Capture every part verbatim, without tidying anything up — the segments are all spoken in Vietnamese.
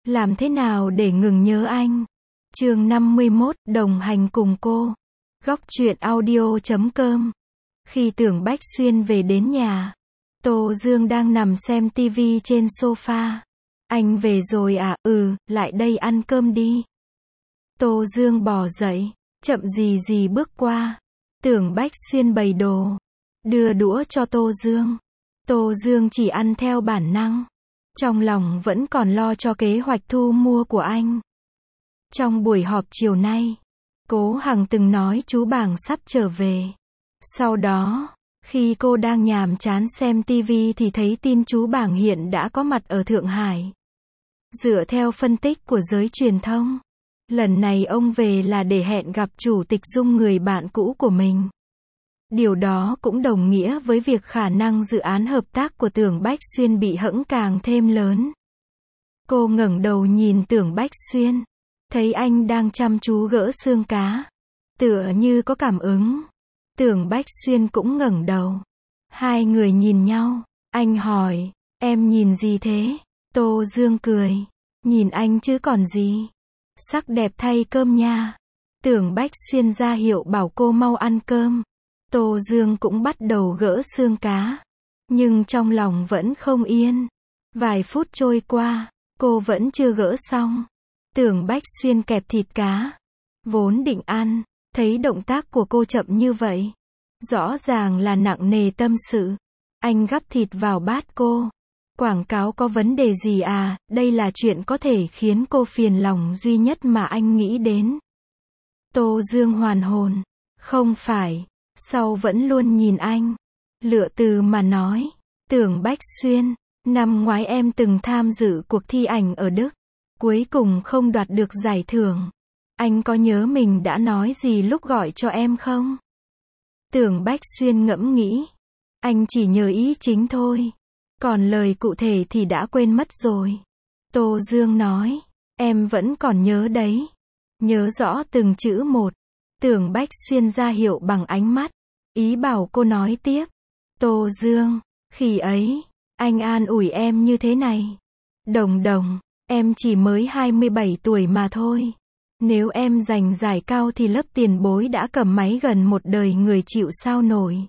Làm thế nào để ngừng nhớ anh? Chương năm mươi mốt, đồng hành cùng cô. Góc truyện audio chấm com. Khi Tưởng Bách Xuyên về đến nhà, Tô Dương đang nằm xem tivi trên sofa. Anh về rồi à? Ừ, lại đây ăn cơm đi. Tô Dương bò dậy, chậm gì gì bước qua. Tưởng Bách Xuyên bày đồ, đưa đũa cho Tô Dương. Tô Dương chỉ ăn theo bản năng, trong lòng vẫn còn lo cho kế hoạch thu mua của anh. Trong buổi họp chiều nay, Cố Hằng từng nói chú Bàng sắp trở về. Sau đó, khi cô đang nhàm chán xem tivi thì thấy tin chú Bàng hiện đã có mặt ở Thượng Hải. Dựa theo phân tích của giới truyền thông, lần này ông về là để hẹn gặp Chủ tịch Dung, người bạn cũ của mình. Điều đó cũng đồng nghĩa với việc khả năng dự án hợp tác của Tưởng Bách Xuyên bị hẫng càng thêm lớn. Cô ngẩng đầu nhìn Tưởng Bách Xuyên, thấy anh đang chăm chú gỡ xương cá, tựa như có cảm ứng. Tưởng Bách Xuyên cũng ngẩng đầu. Hai người nhìn nhau, anh hỏi, em nhìn gì thế? Tô Dương cười, nhìn anh chứ còn gì. Sắc đẹp thay cơm nha. Tưởng Bách Xuyên ra hiệu bảo cô mau ăn cơm. Tô Dương cũng bắt đầu gỡ xương cá, nhưng trong lòng vẫn không yên. Vài phút trôi qua, cô vẫn chưa gỡ xong. Tưởng Bách Xuyên kẹp thịt cá, vốn định ăn, thấy động tác của cô chậm như vậy, rõ ràng là nặng nề tâm sự. Anh gắp thịt vào bát cô. Quảng cáo có vấn đề gì à? Đây là chuyện có thể khiến cô phiền lòng duy nhất mà anh nghĩ đến. Tô Dương hoàn hồn, không phải. Sau vẫn luôn nhìn anh, lựa từ mà nói. Tưởng Bách Xuyên, năm ngoái em từng tham dự cuộc thi ảnh ở Đức, cuối cùng không đoạt được giải thưởng. Anh có nhớ mình đã nói gì lúc gọi cho em không? Tưởng Bách Xuyên ngẫm nghĩ, anh chỉ nhớ ý chính thôi, còn lời cụ thể thì đã quên mất rồi. Tô Dương nói, em vẫn còn nhớ đấy, nhớ rõ từng chữ một. Tưởng Bách Xuyên ra hiệu bằng ánh mắt, ý bảo cô nói tiếp. Tô Dương, khi ấy, anh an ủi em như thế này. Đồng đồng, em chỉ mới hai mươi bảy tuổi mà thôi. Nếu em giành giải cao thì lớp tiền bối đã cầm máy gần một đời người chịu sao nổi.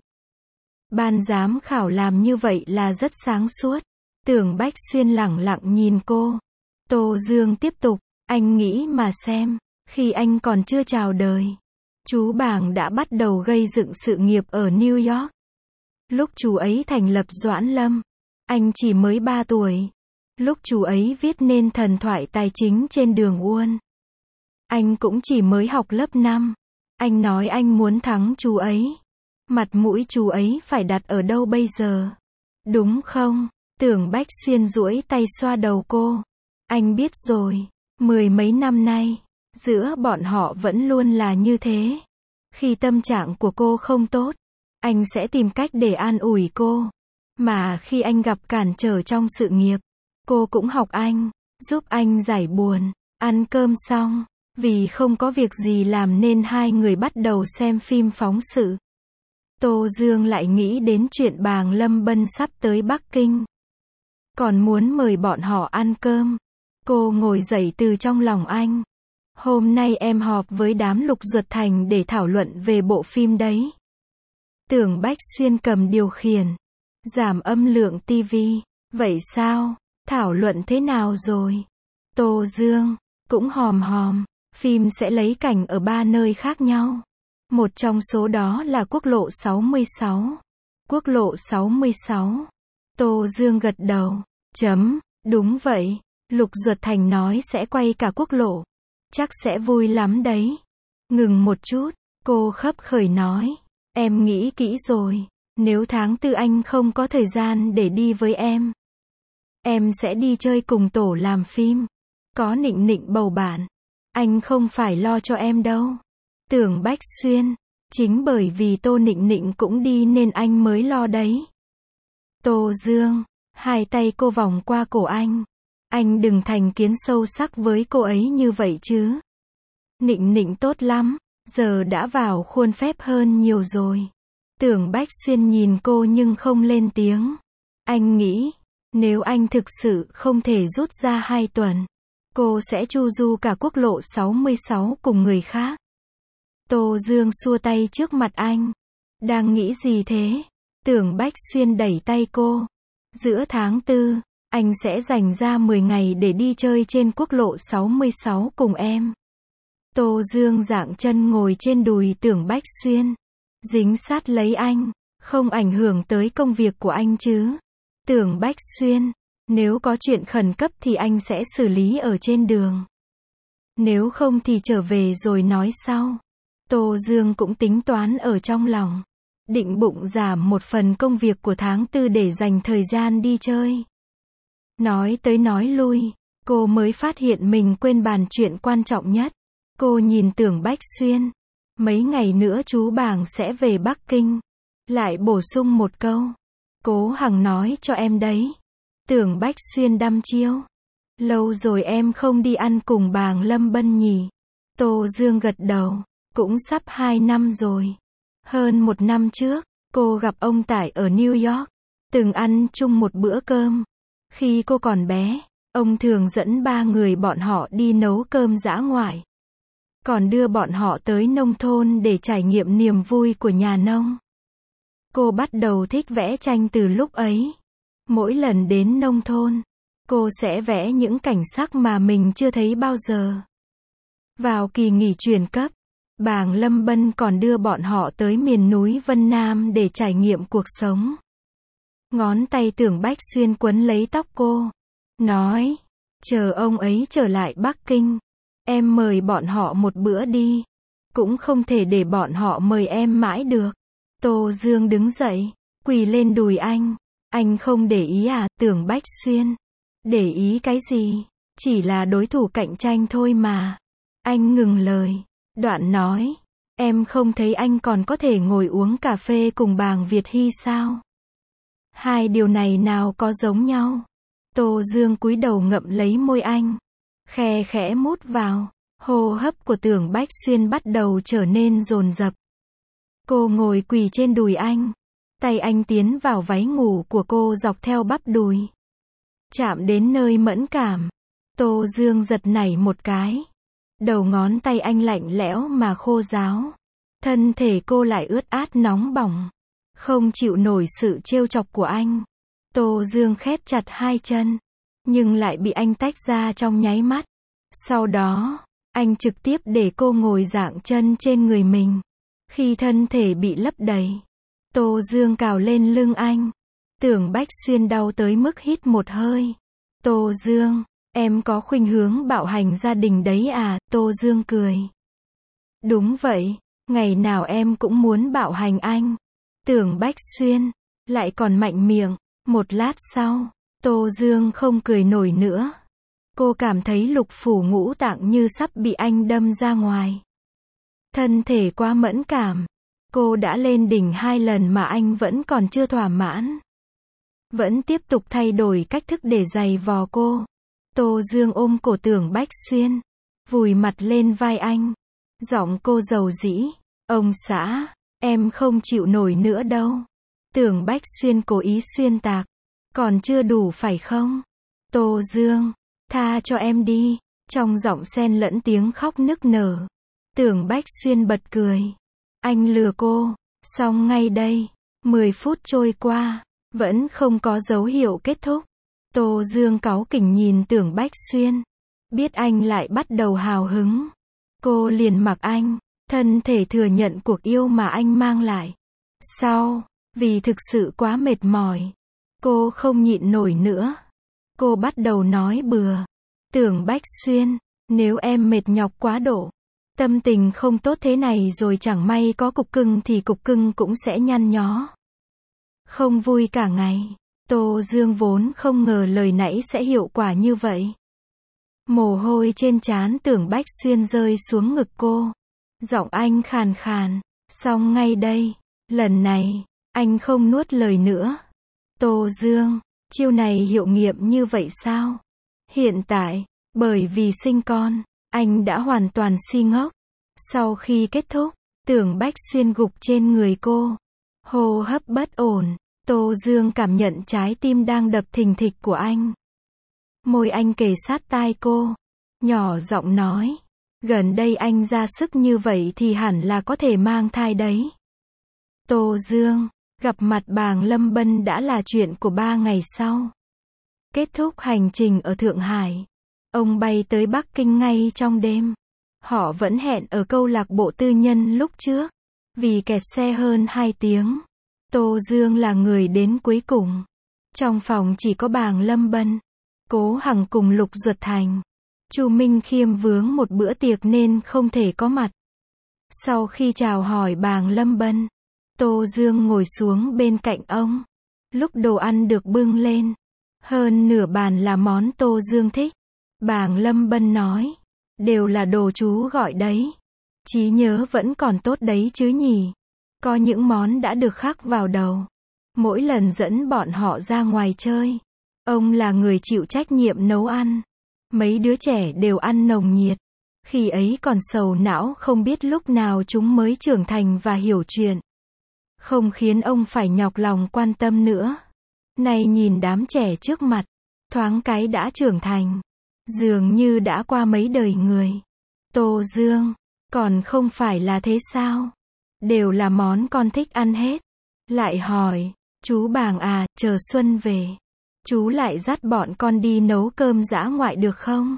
Ban giám khảo làm như vậy là rất sáng suốt. Tưởng Bách Xuyên lẳng lặng nhìn cô. Tô Dương tiếp tục, anh nghĩ mà xem, khi anh còn chưa chào đời, chú Bàng đã bắt đầu gây dựng sự nghiệp ở New York. Lúc chú ấy thành lập Doãn Lâm, anh chỉ mới ba tuổi. Lúc chú ấy viết nên thần thoại tài chính trên đường Uôn, anh cũng chỉ mới học lớp năm. Anh nói anh muốn thắng chú ấy. Mặt mũi chú ấy phải đặt ở đâu bây giờ? Đúng không? Tưởng Bách Xuyên duỗi tay xoa đầu cô. Anh biết rồi, mười mấy năm nay, giữa bọn họ vẫn luôn là như thế. Khi tâm trạng của cô không tốt, anh sẽ tìm cách để an ủi cô. Mà khi anh gặp cản trở trong sự nghiệp, cô cũng học anh, giúp anh giải buồn. Ăn cơm xong, vì không có việc gì làm nên hai người bắt đầu xem phim phóng sự. Tô Dương lại nghĩ đến chuyện Bàng Lâm Bân sắp tới Bắc Kinh, còn muốn mời bọn họ ăn cơm. Cô ngồi dậy từ trong lòng anh. Hôm nay em họp với đám Lục Duật Thành để thảo luận về bộ phim đấy. Tưởng Bách Xuyên cầm điều khiển, giảm âm lượng tivi. Vậy sao? Thảo luận thế nào rồi? Tô Dương cũng hòm hòm. Phim sẽ lấy cảnh ở ba nơi khác nhau. Một trong số đó là quốc lộ sáu mươi sáu. Quốc lộ sáu mươi sáu. Tô Dương gật đầu. Chấm, đúng vậy. Lục Duật Thành nói sẽ quay cả quốc lộ. Chắc sẽ vui lắm đấy. Ngừng một chút, cô khấp khởi nói. Em nghĩ kỹ rồi. Nếu tháng tư anh không có thời gian để đi với em, em sẽ đi chơi cùng tổ làm phim. Có Nịnh Nịnh bầu bạn. Anh không phải lo cho em đâu. Tưởng Bách Xuyên, chính bởi vì Tô Nịnh Nịnh cũng đi nên anh mới lo đấy. Tô Dương, hai tay cô vòng qua cổ anh. Anh đừng thành kiến sâu sắc với cô ấy như vậy chứ. Nịnh Nịnh tốt lắm, giờ đã vào khuôn phép hơn nhiều rồi. Tưởng Bách Xuyên nhìn cô nhưng không lên tiếng. Anh nghĩ, nếu anh thực sự không thể rút ra hai tuần, Cô sẽ chu du cả quốc lộ sáu mươi sáu cùng người khác. Tô Dương xua tay trước mặt anh. Đang nghĩ gì thế? Tưởng Bách Xuyên đẩy tay cô. Giữa tháng tư, anh sẽ dành ra mười ngày để đi chơi trên quốc lộ sáu mươi sáu cùng em. Tô Dương dạng chân ngồi trên đùi Tưởng Bách Xuyên. Dính sát lấy anh. Không ảnh hưởng tới công việc của anh chứ? Tưởng Bách Xuyên. Nếu có chuyện khẩn cấp thì anh sẽ xử lý ở trên đường. Nếu không thì trở về rồi nói sau. Tô Dương cũng tính toán ở trong lòng. Định bụng giảm một phần công việc của tháng tư để dành thời gian đi chơi. Nói tới nói lui, cô mới phát hiện mình quên bàn chuyện quan trọng nhất. Cô nhìn Tưởng Bách Xuyên. Mấy ngày nữa chú Bàng sẽ về Bắc Kinh. Lại bổ sung một câu. Cố Hằng nói cho em đấy. Tưởng Bách Xuyên đăm chiêu. Lâu rồi em không đi ăn cùng Bàng Lâm Bân nhỉ? Tô Dương gật đầu. Cũng sắp hai năm rồi. Hơn một năm trước, cô gặp ông Tải ở New York. Từng ăn chung một bữa cơm. Khi cô còn bé, ông thường dẫn ba người bọn họ đi nấu cơm dã ngoại. Còn đưa bọn họ tới nông thôn để trải nghiệm niềm vui của nhà nông. Cô bắt đầu thích vẽ tranh từ lúc ấy. Mỗi lần đến nông thôn, cô sẽ vẽ những cảnh sắc mà mình chưa thấy bao giờ. Vào kỳ nghỉ chuyển cấp, Bàng Lâm Bân còn đưa bọn họ tới miền núi Vân Nam để trải nghiệm cuộc sống. Ngón tay Tưởng Bách Xuyên quấn lấy tóc cô. Nói, chờ ông ấy trở lại Bắc Kinh. Em mời bọn họ một bữa đi. Cũng không thể để bọn họ mời em mãi được. Tô Dương đứng dậy, quỳ lên đùi anh. Anh không để ý à, Tưởng Bách Xuyên? Để ý cái gì? Chỉ là đối thủ cạnh tranh thôi mà. Anh ngừng lời. Đoạn nói, em không thấy anh còn có thể ngồi uống cà phê cùng Bàng Việt Hy sao? Hai điều này nào có giống nhau? Tô Dương cúi đầu ngậm lấy môi anh. Khe khẽ mút vào. Hô hấp của Tưởng Bách Xuyên bắt đầu trở nên dồn dập. Cô ngồi quỳ trên đùi anh. Tay anh tiến vào váy ngủ của cô dọc theo bắp đùi. Chạm đến nơi mẫn cảm. Tô Dương giật nảy một cái. Đầu ngón tay anh lạnh lẽo mà khô ráo. Thân thể cô lại ướt át nóng bỏng. Không chịu nổi sự trêu chọc của anh. Tô Dương khép chặt hai chân. Nhưng lại bị anh tách ra trong nháy mắt. Sau đó, anh trực tiếp để cô ngồi dạng chân trên người mình. Khi thân thể bị lấp đầy, Tô Dương cào lên lưng anh. Tưởng Bách Xuyên đau tới mức hít một hơi. Tô Dương, em có khuynh hướng bạo hành gia đình đấy à? Tô Dương cười. Đúng vậy, ngày nào em cũng muốn bạo hành anh. Tưởng Bách Xuyên, lại còn mạnh miệng. Một lát sau, Tô Dương không cười nổi nữa. Cô cảm thấy lục phủ ngũ tạng như sắp bị anh đâm ra ngoài. Thân thể quá mẫn cảm. Cô đã lên đỉnh hai lần mà anh vẫn còn chưa thỏa mãn. Vẫn tiếp tục thay đổi cách thức để giày vò cô. Tô Dương ôm cổ Tưởng Bách Xuyên. Vùi mặt lên vai anh. Giọng cô dầu dĩ. Ông xã, em không chịu nổi nữa đâu. Tưởng Bách Xuyên cố ý xuyên tạc. Còn chưa đủ phải không? Tô Dương, tha cho em đi. Trong giọng xen lẫn tiếng khóc nức nở. Tưởng Bách Xuyên bật cười. Anh lừa cô. Xong ngay đây. Mười phút trôi qua. Vẫn không có dấu hiệu kết thúc. Tô Dương cáu kỉnh nhìn Tưởng Bách Xuyên. Biết anh lại bắt đầu hào hứng. Cô liền mặc anh. Thân thể thừa nhận cuộc yêu mà anh mang lại. Sau, vì thực sự quá mệt mỏi, cô không nhịn nổi nữa. Cô bắt đầu nói bừa. Tưởng Bách Xuyên, nếu em mệt nhọc quá độ, tâm tình không tốt thế này rồi chẳng may có cục cưng thì cục cưng cũng sẽ nhăn nhó. Không vui cả ngày. Tô Dương vốn không ngờ lời nãy sẽ hiệu quả như vậy. Mồ hôi trên trán Tưởng Bách Xuyên rơi xuống ngực cô. Giọng anh khàn khàn. Xong ngay đây. Lần này, anh không nuốt lời nữa. Tô Dương, chiêu này hiệu nghiệm như vậy sao? Hiện tại, bởi vì sinh con, anh đã hoàn toàn si ngốc. Sau khi kết thúc, Tưởng Bách Xuyên gục trên người cô. Hô hấp bất ổn. Tô Dương cảm nhận trái tim đang đập thình thịch của anh. Môi anh kề sát tai cô. nhỏ giọng nói. Gần đây anh ra sức như vậy thì hẳn là có thể mang thai đấy. Tô Dương, gặp mặt Bàng Lâm Bân đã là chuyện của ba ngày sau. Kết thúc hành trình ở Thượng Hải, ông bay tới Bắc Kinh ngay trong đêm. Họ vẫn hẹn ở câu lạc bộ tư nhân lúc trước. Vì kẹt xe hơn hai tiếng, Tô Dương là người đến cuối cùng. Trong phòng chỉ có Bàng Lâm Bân, Cố Hằng cùng Lục Duật Thành. Chu Minh Khiêm vướng một bữa tiệc nên không thể có mặt. Sau khi chào hỏi Bàng Lâm Bân, Tô Dương ngồi xuống bên cạnh ông. Lúc đồ ăn được bưng lên, hơn nửa bàn là món Tô Dương thích. Bàng Lâm Bân nói, đều là đồ chú gọi đấy. Trí nhớ vẫn còn tốt đấy chứ nhỉ. Có những món đã được khắc vào đầu. Mỗi lần dẫn bọn họ ra ngoài chơi, ông là người chịu trách nhiệm nấu ăn. Mấy đứa trẻ đều ăn nồng nhiệt. Khi ấy còn sầu não không biết lúc nào chúng mới trưởng thành và hiểu chuyện. Không khiến ông phải nhọc lòng quan tâm nữa. Nay nhìn đám trẻ trước mặt, thoáng cái đã trưởng thành. Dường như đã qua mấy đời người. Tô Dương, còn không phải là thế sao? Đều là món con thích ăn hết. Lại hỏi, chú Bàng à, chờ Xuân về, chú lại dắt bọn con đi nấu cơm dã ngoại được không?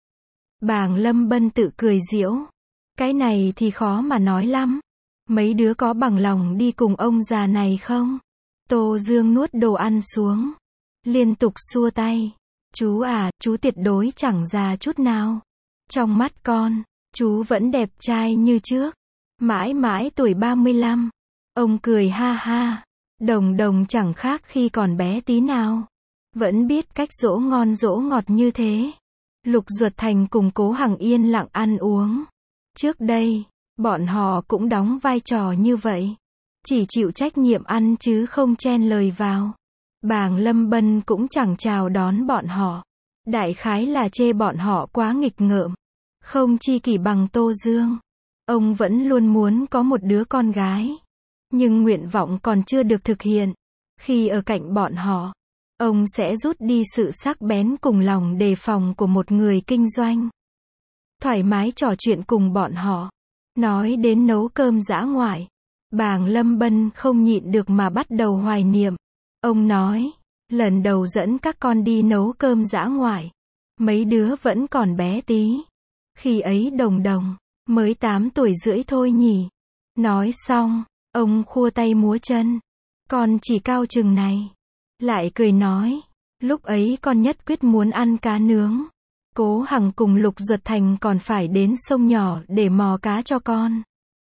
Bàng Lâm Bân tự cười giễu. Cái này thì khó mà nói lắm. Mấy đứa có bằng lòng đi cùng ông già này không? Tô Dương nuốt đồ ăn xuống, liên tục xua tay. Chú à, chú tuyệt đối chẳng già chút nào. Trong mắt con, chú vẫn đẹp trai như trước. Mãi mãi tuổi ba mươi lăm. Ông cười ha ha. Đồng Đồng chẳng khác khi còn bé tí nào. Vẫn biết cách dỗ ngon dỗ ngọt như thế. Lục Duật Thành cùng Cố Hằng yên lặng ăn uống. Trước đây, bọn họ cũng đóng vai trò như vậy. Chỉ chịu trách nhiệm ăn chứ không chen lời vào. Bàng Lâm Bân cũng chẳng chào đón bọn họ. Đại khái là chê bọn họ quá nghịch ngợm. Không chi kỷ bằng Tô Dương. Ông vẫn luôn muốn có một đứa con gái. Nhưng nguyện vọng còn chưa được thực hiện. Khi ở cạnh bọn họ, ông sẽ rút đi sự sắc bén cùng lòng đề phòng của một người kinh doanh. Thoải mái trò chuyện cùng bọn họ. Nói đến nấu cơm dã ngoại, Bàng Lâm Bân không nhịn được mà bắt đầu hoài niệm. Ông nói, lần đầu dẫn các con đi nấu cơm dã ngoại, mấy đứa vẫn còn bé tí. Khi ấy Đồng Đồng mới tám tuổi rưỡi thôi nhỉ. Nói xong, ông khua tay múa chân. Con chỉ cao chừng này. Lại cười nói, lúc ấy con nhất quyết muốn ăn cá nướng. Cố Hằng cùng Lục Duật Thành còn phải đến sông nhỏ để mò cá cho con.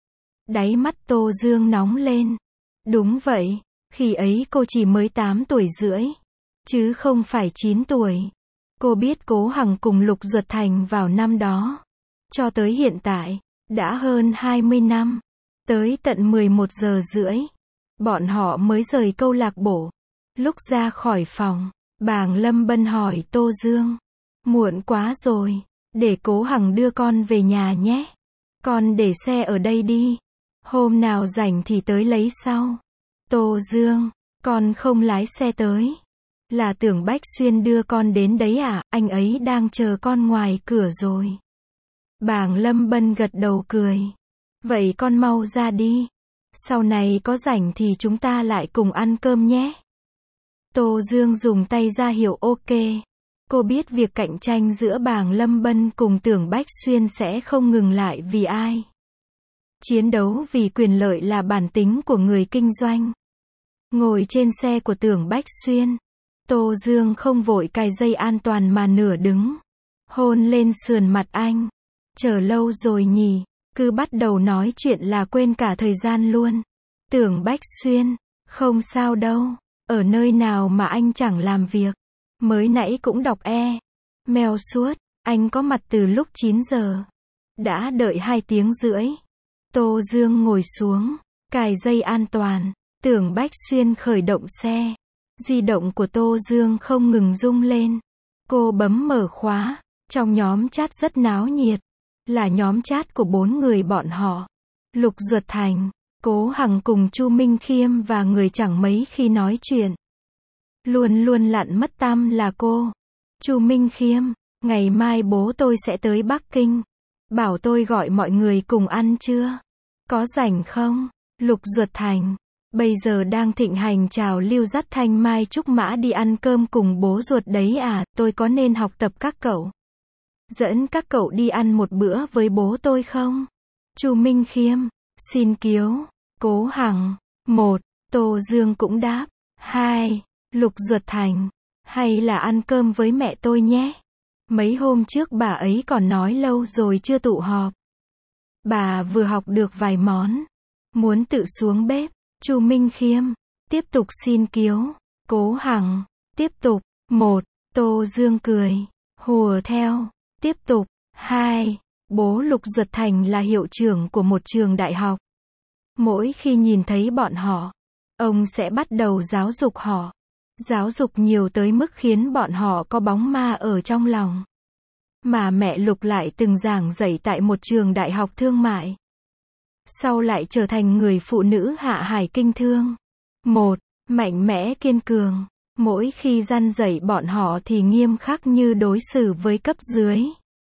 Đáy mắt Tô Dương nóng lên. Đúng vậy, khi ấy cô chỉ mới tám tuổi rưỡi, chứ không phải chín tuổi. Cô biết Cố Hằng cùng Lục Duật Thành vào năm đó. Cho tới hiện tại, đã hơn hai mươi năm. Tới tận mười một giờ rưỡi, bọn họ mới rời câu lạc bộ. Lúc ra khỏi phòng, Bàng Lâm Bân hỏi Tô Dương. Muộn quá rồi, để Cố Hằng đưa con về nhà nhé. Con để xe ở đây đi. Hôm nào rảnh thì tới lấy sau. Tô Dương, con không lái xe tới. Là tưởng Bách Xuyên đưa con đến đấy à, anh ấy đang chờ con ngoài cửa rồi. Bàng Lâm Bân gật đầu cười. Vậy con mau ra đi. Sau này có rảnh thì chúng ta lại cùng ăn cơm nhé. Tô Dương dùng tay ra hiệu ok. Cô biết việc cạnh tranh giữa Bàng Lâm Bân cùng Tưởng Bách Xuyên sẽ không ngừng lại vì ai. Chiến đấu vì quyền lợi là bản tính của người kinh doanh. Ngồi trên xe của Tưởng Bách Xuyên, Tô Dương không vội cài dây an toàn mà nửa đứng. Hôn lên sườn mặt anh. Chờ lâu rồi nhỉ, cứ bắt đầu nói chuyện là quên cả thời gian luôn. Tưởng Bách Xuyên, không sao đâu, ở nơi nào mà anh chẳng làm việc. Mới nãy cũng đọc e mail suốt, anh có mặt từ lúc chín giờ. Đã đợi hai tiếng rưỡi. Tô Dương ngồi xuống, cài dây an toàn. Tưởng Bách Xuyên khởi động xe. Di động của Tô Dương không ngừng rung lên. Cô bấm mở khóa. Trong nhóm chat rất náo nhiệt. Là nhóm chat của bốn người bọn họ. Lục Duật Thành, Cố Hằng cùng Chu Minh Khiêm và người chẳng mấy khi nói chuyện. Luôn luôn lặn mất tăm là cô. Chu Minh Khiêm, Ngày mai bố tôi sẽ tới Bắc Kinh. Bảo tôi gọi mọi người cùng ăn trưa. Có rảnh không? Lục Duật Thành. Bây giờ đang thịnh hành trào lưu dắt Thanh Mai Trúc Mã đi ăn cơm cùng bố ruột đấy à, tôi có nên học tập các cậu? Dẫn các cậu đi ăn một bữa với bố tôi không? Chu Minh Khiêm. Xin kiếu. Cố Hằng. Một. Tô Dương cũng đáp. Hai. Lục Duật Thành. Hay là ăn cơm với mẹ tôi nhé. Mấy hôm trước bà ấy còn nói lâu rồi chưa tụ họp. Bà vừa học được vài món. Muốn tự xuống bếp. Chu Minh Khiêm. Tiếp tục xin kiếu. Cố Hằng. Tiếp tục. Một. Tô Dương cười. Hùa theo. Tiếp tục. Hai. Bố Lục Duật Thành là hiệu trưởng của một trường đại học. Mỗi khi nhìn thấy bọn họ, ông sẽ bắt đầu giáo dục họ. Giáo dục nhiều tới mức khiến bọn họ có bóng ma ở trong lòng. Mà mẹ Lục lại từng giảng dạy tại một trường đại học thương mại. Sau lại trở thành người phụ nữ hạ hải kinh thương. Một. Mạnh mẽ kiên cường. Mỗi khi răn dạy bọn họ thì nghiêm khắc như đối xử với cấp dưới.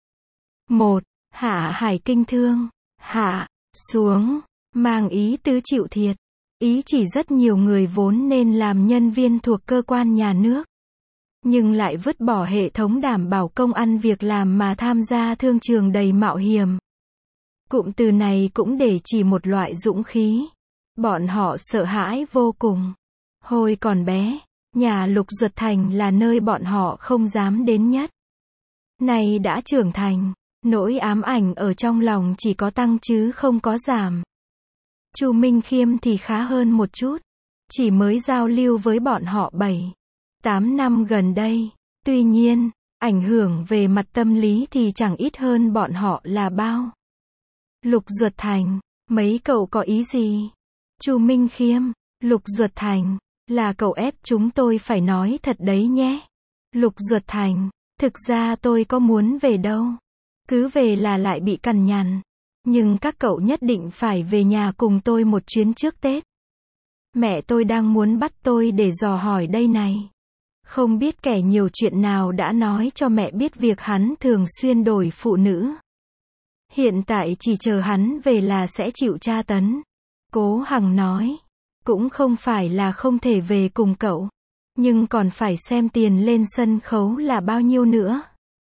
Một. Hạ hải kinh thương. Hạ. Xuống. Mang ý tứ chịu thiệt. Ý chỉ rất nhiều người vốn nên làm nhân viên thuộc cơ quan nhà nước. Nhưng lại vứt bỏ hệ thống đảm bảo công ăn việc làm mà tham gia thương trường đầy mạo hiểm. Cụm từ này cũng để chỉ một loại dũng khí. Bọn họ sợ hãi vô cùng. Hồi còn bé, nhà Lục Duật Thành là nơi bọn họ không dám đến nhất. Nay đã trưởng thành, nỗi ám ảnh ở trong lòng chỉ có tăng chứ không có giảm. Chu Minh Khiêm thì khá hơn một chút. Chỉ mới giao lưu với bọn họ bảy, tám năm gần đây. Tuy nhiên, ảnh hưởng về mặt tâm lý thì chẳng ít hơn bọn họ là bao. Lục Duật Thành, mấy cậu có ý gì? Chu Minh Khiêm. Lục Duật Thành, là cậu ép chúng tôi phải nói thật đấy nhé. Lục Duật Thành, thực ra tôi có muốn về đâu. Cứ về là lại bị cằn nhằn. Nhưng các cậu nhất định phải về nhà cùng tôi một chuyến trước Tết. Mẹ tôi đang muốn bắt tôi để dò hỏi đây này. Không biết kẻ nhiều chuyện nào đã nói cho mẹ biết việc hắn thường xuyên đổi phụ nữ. Hiện tại chỉ chờ hắn về là sẽ chịu tra tấn. Cố Hằng nói. Cũng không phải là không thể về cùng cậu. Nhưng còn phải xem tiền lên sân khấu là bao nhiêu nữa.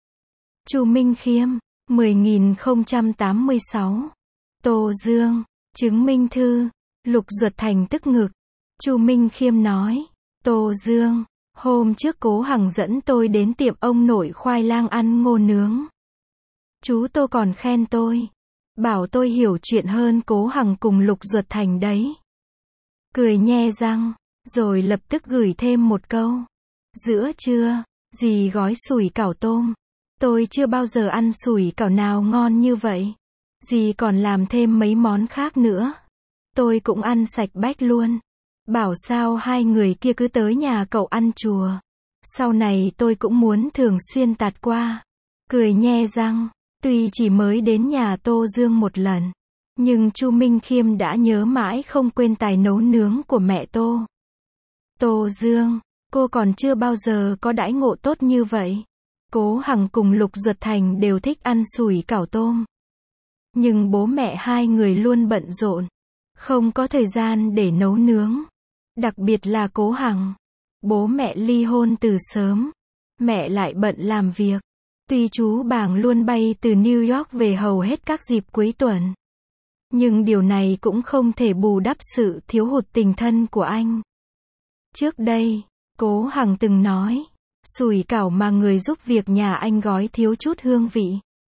Chu Minh Khiêm. mười nghìn không trăm tám mươi sáu. Tô Dương. Chứng minh thư. Lục Duật Thành tức ngực. Chu Minh Khiêm nói. Tô Dương. Hôm trước Cố Hằng dẫn tôi đến tiệm ông nội khoai lang ăn ngô nướng. Chú Tô còn khen tôi. Bảo tôi hiểu chuyện hơn Cố Hằng cùng Lục Duật Thành đấy. Cười nhe răng. Rồi lập tức gửi thêm một câu. Giữa trưa, dì gói sủi cảo tôm. Tôi chưa bao giờ ăn sủi cảo nào ngon như vậy. Dì còn làm thêm mấy món khác nữa. Tôi cũng ăn sạch bách luôn. Bảo sao hai người kia cứ tới nhà cậu ăn chùa. Sau này tôi cũng muốn thường xuyên tạt qua. Cười nhe răng. Tuy chỉ mới đến nhà Tô Dương một lần. Nhưng Chu Minh Khiêm đã nhớ mãi không quên tài nấu nướng của mẹ Tô. Tô Dương, cô còn chưa bao giờ có đãi ngộ tốt như vậy. Cố Hằng cùng Lục Duật Thành đều thích ăn sủi cảo tôm. Nhưng bố mẹ hai người luôn bận rộn. Không có thời gian để nấu nướng. Đặc biệt là Cố Hằng. Bố mẹ ly hôn từ sớm. Mẹ lại bận làm việc. Tuy chú Bàng luôn bay từ New York về hầu hết các dịp cuối tuần. Nhưng điều này cũng không thể bù đắp sự thiếu hụt tình thân của anh. Trước đây, Cố Hằng từng nói, sủi cảo mà người giúp việc nhà anh gói thiếu chút hương vị.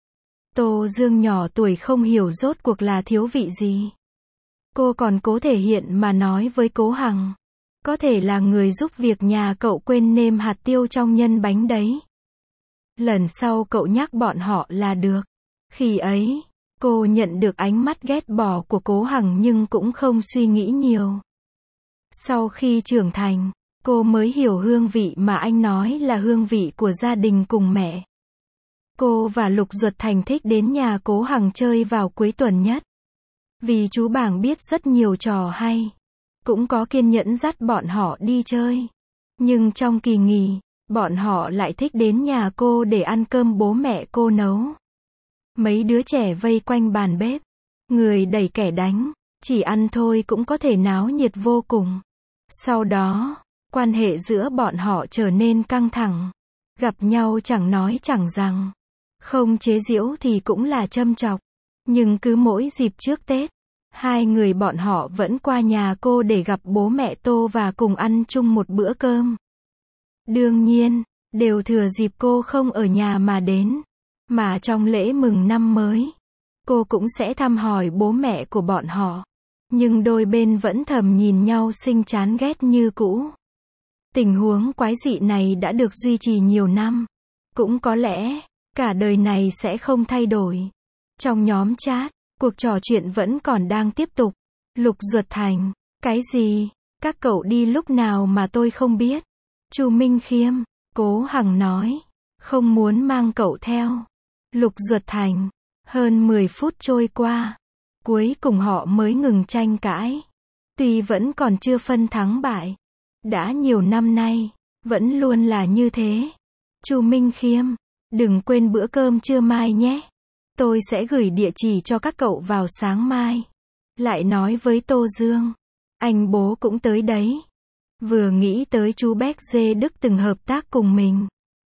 Tô Dương nhỏ tuổi không hiểu rốt cuộc là thiếu vị gì. Cô còn cố thể hiện mà nói với Cố Hằng. Có thể là người giúp việc nhà cậu quên nêm hạt tiêu trong nhân bánh đấy. Lần sau cậu nhắc bọn họ là được. Khi ấy, cô nhận được ánh mắt ghét bỏ của Cố Hằng nhưng cũng không suy nghĩ nhiều. Sau khi trưởng thành, cô mới hiểu hương vị mà anh nói là hương vị của gia đình cùng mẹ. Cô và Lục Duật Thành thích đến nhà Cố Hằng chơi vào cuối tuần nhất. Vì chú Bàng biết rất nhiều trò hay. Cũng có kiên nhẫn dắt bọn họ đi chơi. Nhưng trong kỳ nghỉ, bọn họ lại thích đến nhà cô để ăn cơm bố mẹ cô nấu. Mấy đứa trẻ vây quanh bàn bếp, người đẩy kẻ đánh, chỉ ăn thôi cũng có thể náo nhiệt vô cùng. Sau đó, quan hệ giữa bọn họ trở nên căng thẳng. Gặp nhau chẳng nói chẳng rằng, không chế giễu thì cũng là châm chọc. Nhưng cứ mỗi dịp trước Tết, hai người bọn họ vẫn qua nhà cô để gặp bố mẹ Tô và cùng ăn chung một bữa cơm. Đương nhiên, đều thừa dịp cô không ở nhà mà đến. Mà trong lễ mừng năm mới, cô cũng sẽ thăm hỏi bố mẹ của bọn họ. Nhưng đôi bên vẫn thầm nhìn nhau xinh chán ghét như cũ. Tình huống quái dị này đã được duy trì nhiều năm. Cũng có lẽ, cả đời này sẽ không thay đổi. Trong nhóm chat, cuộc trò chuyện vẫn còn đang tiếp tục. Lục Duật Thành, cái gì? Các cậu đi lúc nào mà tôi không biết? Chu Minh Khiêm, Cố Hằng nói, không muốn mang cậu theo. Lục Duật Thành, hơn mười phút trôi qua, cuối cùng họ mới ngừng tranh cãi. Tuy vẫn còn chưa phân thắng bại, đã nhiều năm nay, vẫn luôn là như thế. Chu Minh Khiêm, đừng quên bữa cơm trưa mai nhé. Tôi sẽ gửi địa chỉ cho các cậu vào sáng mai. Lại nói với Tô Dương, anh bố cũng tới đấy. Vừa nghĩ tới chú Béc Dê Đức từng hợp tác cùng mình.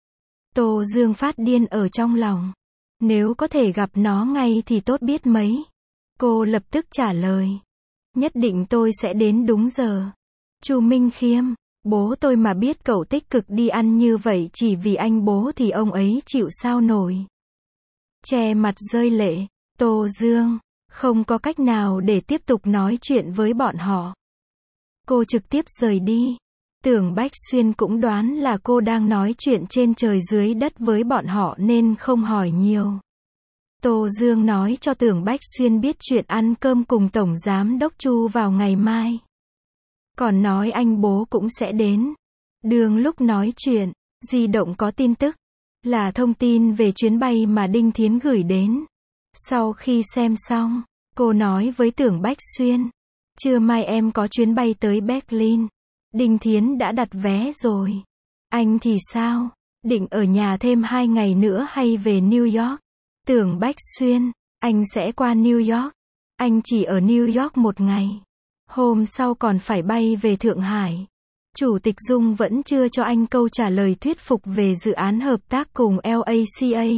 Tô Dương phát điên ở trong lòng. Nếu có thể gặp nó ngay thì tốt biết mấy. Cô lập tức trả lời. Nhất định tôi sẽ đến đúng giờ. Chu Minh Khiêm, bố tôi mà biết cậu tích cực đi ăn như vậy chỉ vì anh bố thì ông ấy chịu sao nổi. Che mặt rơi lệ, Tô Dương, không có cách nào để tiếp tục nói chuyện với bọn họ. Cô trực tiếp rời đi. Tưởng Bách Xuyên cũng đoán là cô đang nói chuyện trên trời dưới đất với bọn họ nên không hỏi nhiều. Tô Dương nói cho Tưởng Bách Xuyên biết chuyện ăn cơm cùng Tổng Giám Đốc Chu vào ngày mai. Còn nói anh bố cũng sẽ đến. Đường lúc nói chuyện, di động có tin tức. Là thông tin về chuyến bay mà Đinh Thiến gửi đến. Sau khi xem xong, cô nói với Tưởng Bách Xuyên. Trưa mai em có chuyến bay tới Berlin. Đinh Thiến đã đặt vé rồi. Anh thì sao? Định ở nhà thêm hai ngày nữa hay về New York? Tưởng Bách Xuyên, anh sẽ qua New York. Anh chỉ ở New York một ngày. Hôm sau còn phải bay về Thượng Hải. Chủ tịch Dung vẫn chưa cho anh câu trả lời thuyết phục về dự án hợp tác cùng lờ a xê a.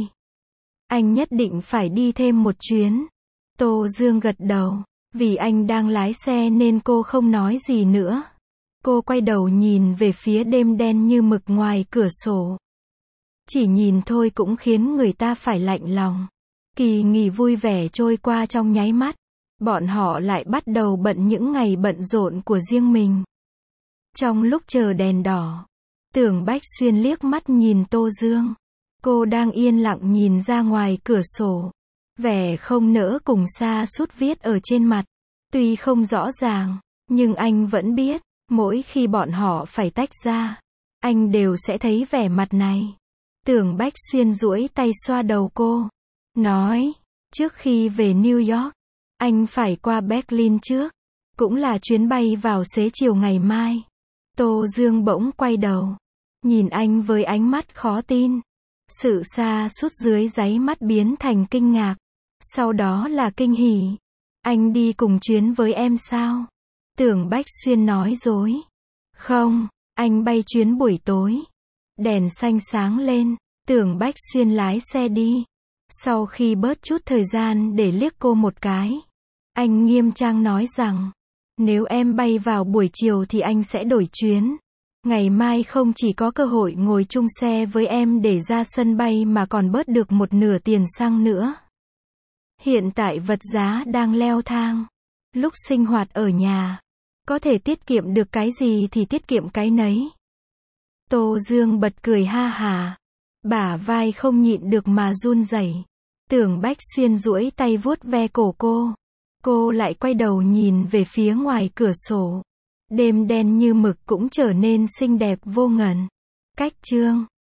Anh nhất định phải đi thêm một chuyến. Tô Dương gật đầu. Vì anh đang lái xe nên cô không nói gì nữa. Cô quay đầu nhìn về phía đêm đen như mực ngoài cửa sổ. Chỉ nhìn thôi cũng khiến người ta phải lạnh lòng. Kỳ nghỉ vui vẻ trôi qua trong nháy mắt. Bọn họ lại bắt đầu bận những ngày bận rộn của riêng mình. Trong lúc chờ đèn đỏ, Tưởng Bách Xuyên liếc mắt nhìn Tô Dương. Cô đang yên lặng nhìn ra ngoài cửa sổ. Vẻ không nỡ cùng sa sút viết ở trên mặt. Tuy không rõ ràng, nhưng anh vẫn biết, mỗi khi bọn họ phải tách ra, anh đều sẽ thấy vẻ mặt này. Tưởng Bách Xuyên duỗi tay xoa đầu cô. Nói, trước khi về New York, anh phải qua Berlin trước. Cũng là chuyến bay vào xế chiều ngày mai. Tô Dương bỗng quay đầu. Nhìn anh với ánh mắt khó tin. Sự sa sút dưới đáy mắt biến thành kinh ngạc. Sau đó là kinh hỉ. Anh đi cùng chuyến với em sao? Tưởng Bách Xuyên nói dối. Không, anh bay chuyến buổi tối. Đèn xanh sáng lên. Tưởng Bách Xuyên lái xe đi. Sau khi bớt chút thời gian để liếc cô một cái, anh nghiêm trang nói rằng, nếu em bay vào buổi chiều thì anh sẽ đổi chuyến. Ngày mai không chỉ có cơ hội ngồi chung xe với em để ra sân bay mà còn bớt được một nửa tiền xăng nữa. Hiện tại vật giá đang leo thang. Lúc sinh hoạt ở nhà, có thể tiết kiệm được cái gì thì tiết kiệm cái nấy. Tô Dương bật cười ha hà. Bả vai không nhịn được mà run rẩy. Tưởng Bách Xuyên duỗi tay vuốt ve cổ cô. Cô lại quay đầu nhìn về phía ngoài cửa sổ. Đêm đen như mực cũng trở nên xinh đẹp vô ngần. Cách chương